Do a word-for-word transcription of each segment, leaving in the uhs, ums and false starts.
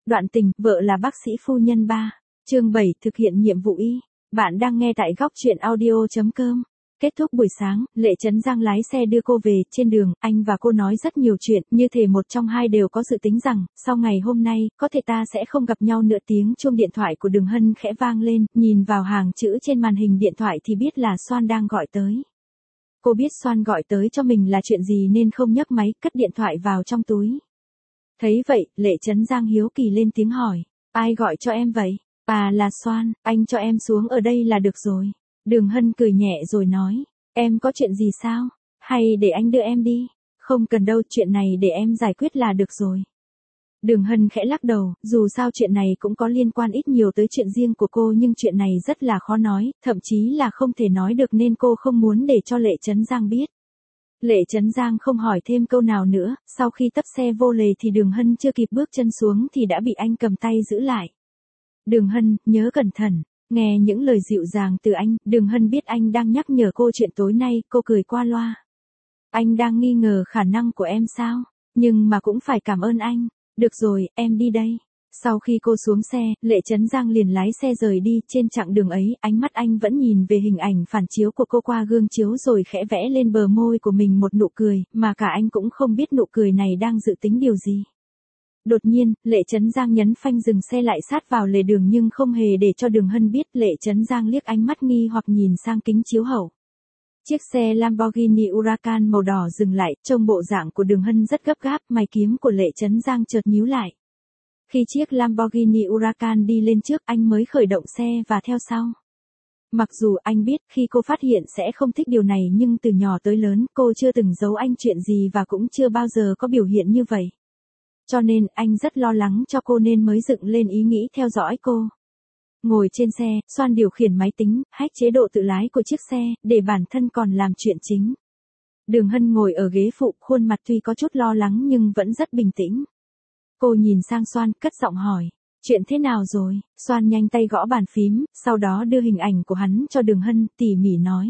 Đoạn tình, vợ là bác sĩ phu nhân ba. Chương bảy, thực hiện nhiệm vụ y. Bạn đang nghe tại góc truyện audio chấm com. Kết thúc buổi sáng, Lệ Chấn Giang lái xe đưa cô về. Trên đường, anh và cô nói rất nhiều chuyện, như thể một trong hai đều có dự tính rằng, sau ngày hôm nay, có thể ta sẽ không gặp nhau nữa. Tiếng chuông điện thoại của Đường Hân khẽ vang lên, nhìn vào hàng chữ trên màn hình điện thoại thì biết là Soan đang gọi tới. Cô biết Soan gọi tới cho mình là chuyện gì nên không nhấc máy, cất điện thoại vào trong túi. Thấy vậy, Lệ Chấn Giang hiếu kỳ lên tiếng hỏi, ai gọi cho em vậy? À là Soan, anh cho em xuống ở đây là được rồi. Đường Hân cười nhẹ rồi nói, em có chuyện gì sao? Hay để anh đưa em đi? Không cần đâu, chuyện này để em giải quyết là được rồi. Đường Hân khẽ lắc đầu, dù sao chuyện này cũng có liên quan ít nhiều tới chuyện riêng của cô nhưng chuyện này rất là khó nói, thậm chí là không thể nói được nên cô không muốn để cho Lệ Chấn Giang biết. Lệ Chấn Giang không hỏi thêm câu nào nữa, sau khi tấp xe vô lề thì Đường Hân chưa kịp bước chân xuống thì đã bị anh cầm tay giữ lại. Đường Hân, nhớ cẩn thận. Nghe những lời dịu dàng từ anh, Đường Hân biết anh đang nhắc nhở cô chuyện tối nay, cô cười qua loa. Anh đang nghi ngờ khả năng của em sao? Nhưng mà cũng phải cảm ơn anh. Được rồi, em đi đây. Sau khi cô xuống xe, Lệ Chấn Giang liền lái xe rời đi. Trên chặng đường ấy, ánh mắt anh vẫn nhìn về hình ảnh phản chiếu của cô qua gương chiếu rồi khẽ vẽ lên bờ môi của mình một nụ cười, mà cả anh cũng không biết nụ cười này đang dự tính điều gì. Đột nhiên, Lệ Chấn Giang nhấn phanh dừng xe lại sát vào lề đường nhưng không hề để cho Đường Hân biết. Lệ Chấn Giang liếc ánh mắt nghi hoặc nhìn sang kính chiếu hậu. Chiếc xe Lamborghini Huracan màu đỏ dừng lại, trông bộ dạng của Đường Hân rất gấp gáp, mày kiếm của Lệ Chấn Giang chợt nhíu lại. Khi chiếc Lamborghini Huracan đi lên trước, anh mới khởi động xe và theo sau. Mặc dù anh biết khi cô phát hiện sẽ không thích điều này nhưng từ nhỏ tới lớn cô chưa từng giấu anh chuyện gì và cũng chưa bao giờ có biểu hiện như vậy. Cho nên anh rất lo lắng cho cô nên mới dựng lên ý nghĩ theo dõi cô. Ngồi trên xe, Soan điều khiển máy tính, hack chế độ tự lái của chiếc xe, để bản thân còn làm chuyện chính. Đường Hân ngồi ở ghế phụ, khuôn mặt tuy có chút lo lắng nhưng vẫn rất bình tĩnh. Cô nhìn sang Soan, cất giọng hỏi, chuyện thế nào rồi? Soan nhanh tay gõ bàn phím, sau đó đưa hình ảnh của hắn cho Đường Hân, tỉ mỉ nói.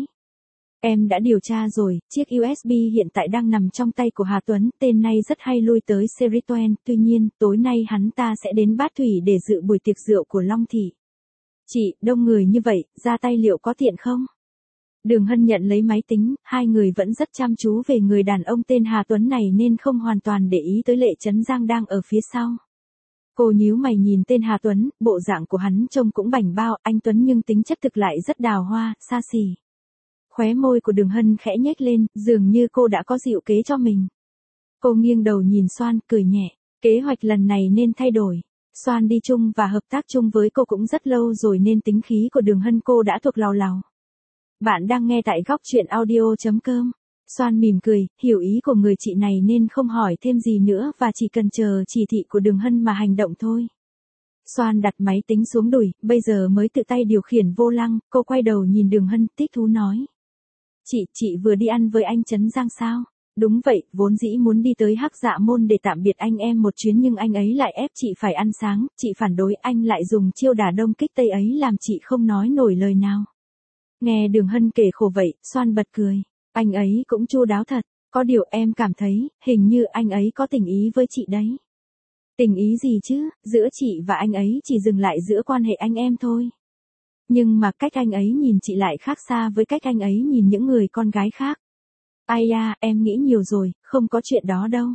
Em đã điều tra rồi, chiếc u ét bê hiện tại đang nằm trong tay của Hà Tuấn, tên này rất hay lui tới Serituen, tuy nhiên, tối nay hắn ta sẽ đến Bát Thủy để dự buổi tiệc rượu của Long Thị. Chị, đông người như vậy, ra tay liệu có tiện không? Đường Hân nhận lấy máy tính, hai người vẫn rất chăm chú về người đàn ông tên Hà Tuấn này nên không hoàn toàn để ý tới Lệ Chấn Giang đang ở phía sau. Cô nhíu mày nhìn tên Hà Tuấn, bộ dạng của hắn trông cũng bảnh bao, anh Tuấn nhưng tính chất thực lại rất đào hoa, xa xỉ. Khóe môi của Đường Hân khẽ nhếch lên, dường như cô đã có dịu kế cho mình. Cô nghiêng đầu nhìn Soan, cười nhẹ, kế hoạch lần này nên thay đổi. Soan đi chung và hợp tác chung với cô cũng rất lâu rồi nên tính khí của Đường Hân cô đã thuộc lào lào. Bạn đang nghe tại góc truyện audio chấm com. Soan mỉm cười, hiểu ý của người chị này nên không hỏi thêm gì nữa và chỉ cần chờ chỉ thị của Đường Hân mà hành động thôi. Soan đặt máy tính xuống đùi, bây giờ mới tự tay điều khiển vô lăng, cô quay đầu nhìn Đường Hân, thích thú nói. Chị, chị vừa đi ăn với anh Chấn Giang sao? Đúng vậy, vốn dĩ muốn đi tới Hắc Dạ Môn để tạm biệt anh em một chuyến nhưng anh ấy lại ép chị phải ăn sáng, chị phản đối, anh lại dùng chiêu đả đông kích tây ấy làm chị không nói nổi lời nào. Nghe Đường Hân kể khổ vậy, Soan bật cười, anh ấy cũng chu đáo thật, có điều em cảm thấy, hình như anh ấy có tình ý với chị đấy. Tình ý gì chứ, giữa chị và anh ấy chỉ dừng lại giữa quan hệ anh em thôi. Nhưng mà cách anh ấy nhìn chị lại khác xa với cách anh ấy nhìn những người con gái khác. Ai da, em nghĩ nhiều rồi, không có chuyện đó đâu.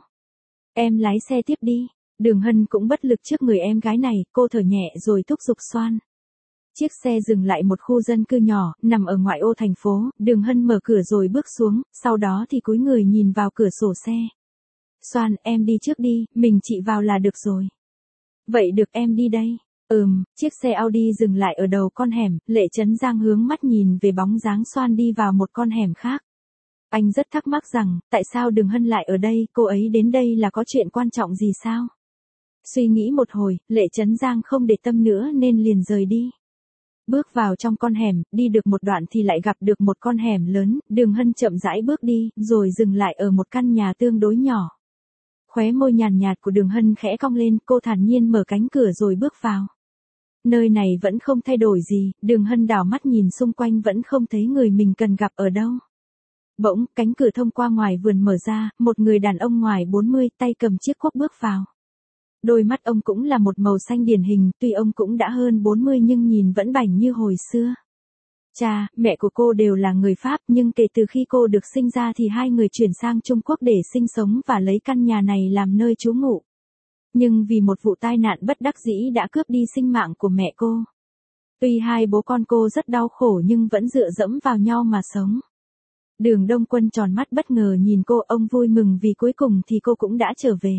Em lái xe tiếp đi. Đường Hân cũng bất lực trước người em gái này, cô thở nhẹ rồi thúc giục Soan. Chiếc xe dừng lại một khu dân cư nhỏ, nằm ở ngoại ô thành phố, Đường Hân mở cửa rồi bước xuống, sau đó thì cúi người nhìn vào cửa sổ xe. Soan, em đi trước đi, mình chị vào là được rồi. Vậy được, em đi đây. Ừm, chiếc xe Audi dừng lại ở đầu con hẻm, Lệ Chấn Giang hướng mắt nhìn về bóng dáng Soan đi vào một con hẻm khác. Anh rất thắc mắc rằng, tại sao Đường Hân lại ở đây, cô ấy đến đây là có chuyện quan trọng gì sao? Suy nghĩ một hồi, Lệ Chấn Giang không để tâm nữa nên liền rời đi. Bước vào trong con hẻm, đi được một đoạn thì lại gặp được một con hẻm lớn, Đường Hân chậm rãi bước đi, rồi dừng lại ở một căn nhà tương đối nhỏ. Khóe môi nhàn nhạt của Đường Hân khẽ cong lên, cô thản nhiên mở cánh cửa rồi bước vào. Nơi này vẫn không thay đổi gì, Đường Hân đảo mắt nhìn xung quanh vẫn không thấy người mình cần gặp ở đâu. Bỗng, cánh cửa thông qua ngoài vườn mở ra, một người đàn ông ngoài bốn mươi tay cầm chiếc cuốc bước vào. Đôi mắt ông cũng là một màu xanh điển hình, tuy ông cũng đã hơn bốn mươi nhưng nhìn vẫn bảnh như hồi xưa. Cha, mẹ của cô đều là người Pháp nhưng kể từ khi cô được sinh ra thì hai người chuyển sang Trung Quốc để sinh sống và lấy căn nhà này làm nơi trú ngụ. Nhưng vì một vụ tai nạn bất đắc dĩ đã cướp đi sinh mạng của mẹ cô. Tuy hai bố con cô rất đau khổ nhưng vẫn dựa dẫm vào nhau mà sống. Đường Đông Quân tròn mắt bất ngờ nhìn cô, ông vui mừng vì cuối cùng thì cô cũng đã trở về.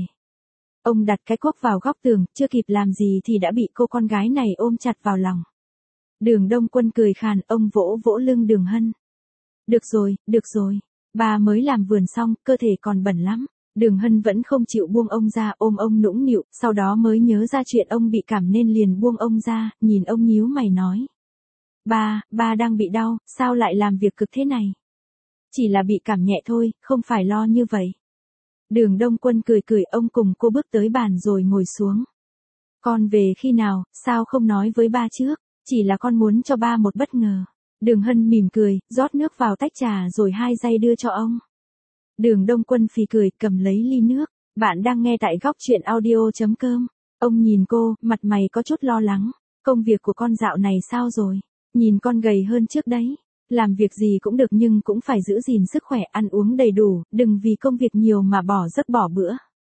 Ông đặt cái cuốc vào góc tường, chưa kịp làm gì thì đã bị cô con gái này ôm chặt vào lòng. Đường Đông Quân cười khàn, ông vỗ vỗ lưng Đường Hân. Được rồi, được rồi, bà mới làm vườn xong, cơ thể còn bẩn lắm. Đường Hân vẫn không chịu buông ông ra, ôm ông nũng nịu, sau đó mới nhớ ra chuyện ông bị cảm nên liền buông ông ra, nhìn ông nhíu mày nói. Ba, ba đang bị đau, sao lại làm việc cực thế này? Chỉ là bị cảm nhẹ thôi, không phải lo như vậy. Đường Đông Quân cười cười, ông cùng cô bước tới bàn rồi ngồi xuống. Con về khi nào, sao không nói với ba trước, chỉ là con muốn cho ba một bất ngờ. Đường Hân mỉm cười, rót nước vào tách trà rồi hai giây đưa cho ông. Đường Đông Quân phì cười, cầm lấy ly nước. Bạn đang nghe tại góc truyện audio chấm com. Ông nhìn cô, mặt mày có chút lo lắng. Công việc của con dạo này sao rồi? Nhìn con gầy hơn trước đấy. Làm việc gì cũng được nhưng cũng phải giữ gìn sức khỏe, ăn uống đầy đủ, đừng vì công việc nhiều mà bỏ giấc bỏ bữa.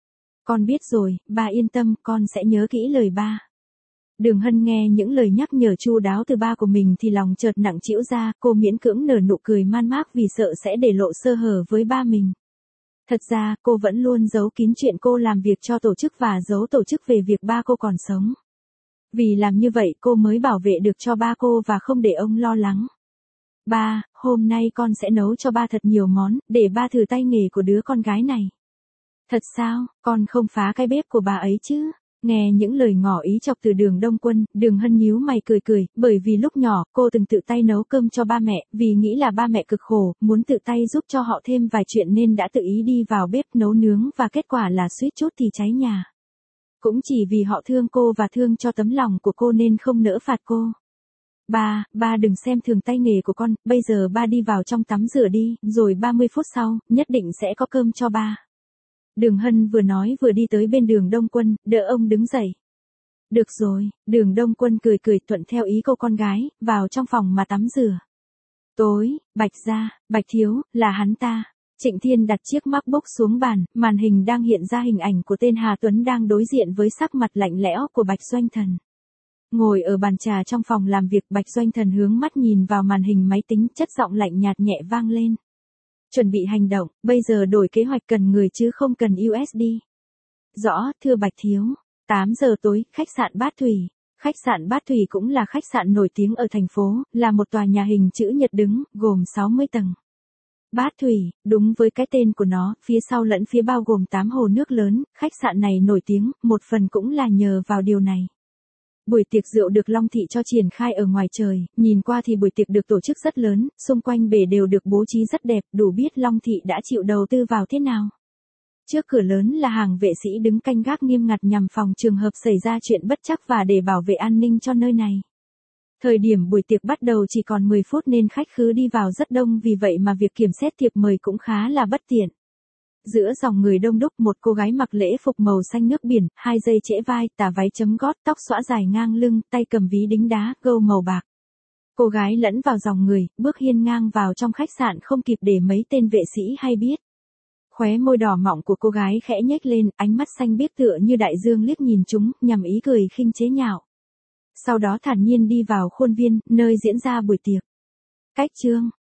Con biết rồi, ba yên tâm, con sẽ nhớ kỹ lời ba. Đường Hân nghe những lời nhắc nhở chu đáo từ ba của mình thì lòng chợt nặng trĩu ra, cô miễn cưỡng nở nụ cười man mác vì sợ sẽ để lộ sơ hở với ba mình. Thật ra, cô vẫn luôn giấu kín chuyện cô làm việc cho tổ chức và giấu tổ chức về việc ba cô còn sống. Vì làm như vậy cô mới bảo vệ được cho ba cô và không để ông lo lắng. Ba, hôm nay con sẽ nấu cho ba thật nhiều món, để ba thử tay nghề của đứa con gái này. Thật sao, con không phá cái bếp của bà ấy chứ? Nghe những lời ngỏ ý chọc từ Đường Đông Quân, Đường Hân nhíu mày cười cười, bởi vì lúc nhỏ, cô từng tự tay nấu cơm cho ba mẹ, vì nghĩ là ba mẹ cực khổ, muốn tự tay giúp cho họ thêm vài chuyện nên đã tự ý đi vào bếp nấu nướng và kết quả là suýt chút thì cháy nhà. Cũng chỉ vì họ thương cô và thương cho tấm lòng của cô nên không nỡ phạt cô. Ba, ba đừng xem thường tay nghề của con, bây giờ ba đi vào trong tắm rửa đi, rồi ba mươi phút sau, nhất định sẽ có cơm cho ba. Đường Hân vừa nói vừa đi tới bên Đường Đông Quân, đỡ ông đứng dậy. Được rồi, Đường Đông Quân cười cười thuận theo ý cô con gái, vào trong phòng mà tắm rửa. Tối, Bạch gia, Bạch thiếu, là hắn ta. Trịnh Thiên đặt chiếc MacBook xuống bàn, màn hình đang hiện ra hình ảnh của tên Hà Tuấn đang đối diện với sắc mặt lạnh lẽo của Bạch Doanh Thần. Ngồi ở bàn trà trong phòng làm việc, Bạch Doanh Thần hướng mắt nhìn vào màn hình máy tính, chất giọng lạnh nhạt nhẹ vang lên. Chuẩn bị hành động, bây giờ đổi kế hoạch cần người chứ không cần u ét đê. Rõ, thưa Bạch thiếu. tám giờ tối, khách sạn Bát Thủy. Khách sạn Bát Thủy cũng là khách sạn nổi tiếng ở thành phố, là một tòa nhà hình chữ nhật đứng, gồm sáu mươi tầng. Bát Thủy, đúng với cái tên của nó, phía sau lẫn phía bao gồm tám hồ nước lớn, khách sạn này nổi tiếng, một phần cũng là nhờ vào điều này. Buổi tiệc rượu được Long Thị cho triển khai ở ngoài trời, nhìn qua thì buổi tiệc được tổ chức rất lớn, xung quanh bể đều được bố trí rất đẹp, đủ biết Long Thị đã chịu đầu tư vào thế nào. Trước cửa lớn là hàng vệ sĩ đứng canh gác nghiêm ngặt nhằm phòng trường hợp xảy ra chuyện bất trắc và để bảo vệ an ninh cho nơi này. Thời điểm buổi tiệc bắt đầu chỉ còn mười phút nên khách khứa đi vào rất đông, vì vậy mà việc kiểm xét thiệp mời cũng khá là bất tiện. Giữa dòng người đông đúc, một cô gái mặc lễ phục màu xanh nước biển, hai dây trễ vai, tà váy chấm gót, tóc xõa dài ngang lưng, tay cầm ví đính đá, gâu màu bạc. Cô gái lẫn vào dòng người, bước hiên ngang vào trong khách sạn không kịp để mấy tên vệ sĩ hay biết. Khóe môi đỏ mọng của cô gái khẽ nhếch lên, ánh mắt xanh biếc tựa như đại dương liếc nhìn chúng, nhằm ý cười khinh chế nhạo. Sau đó thản nhiên đi vào khuôn viên, nơi diễn ra buổi tiệc. Cách chương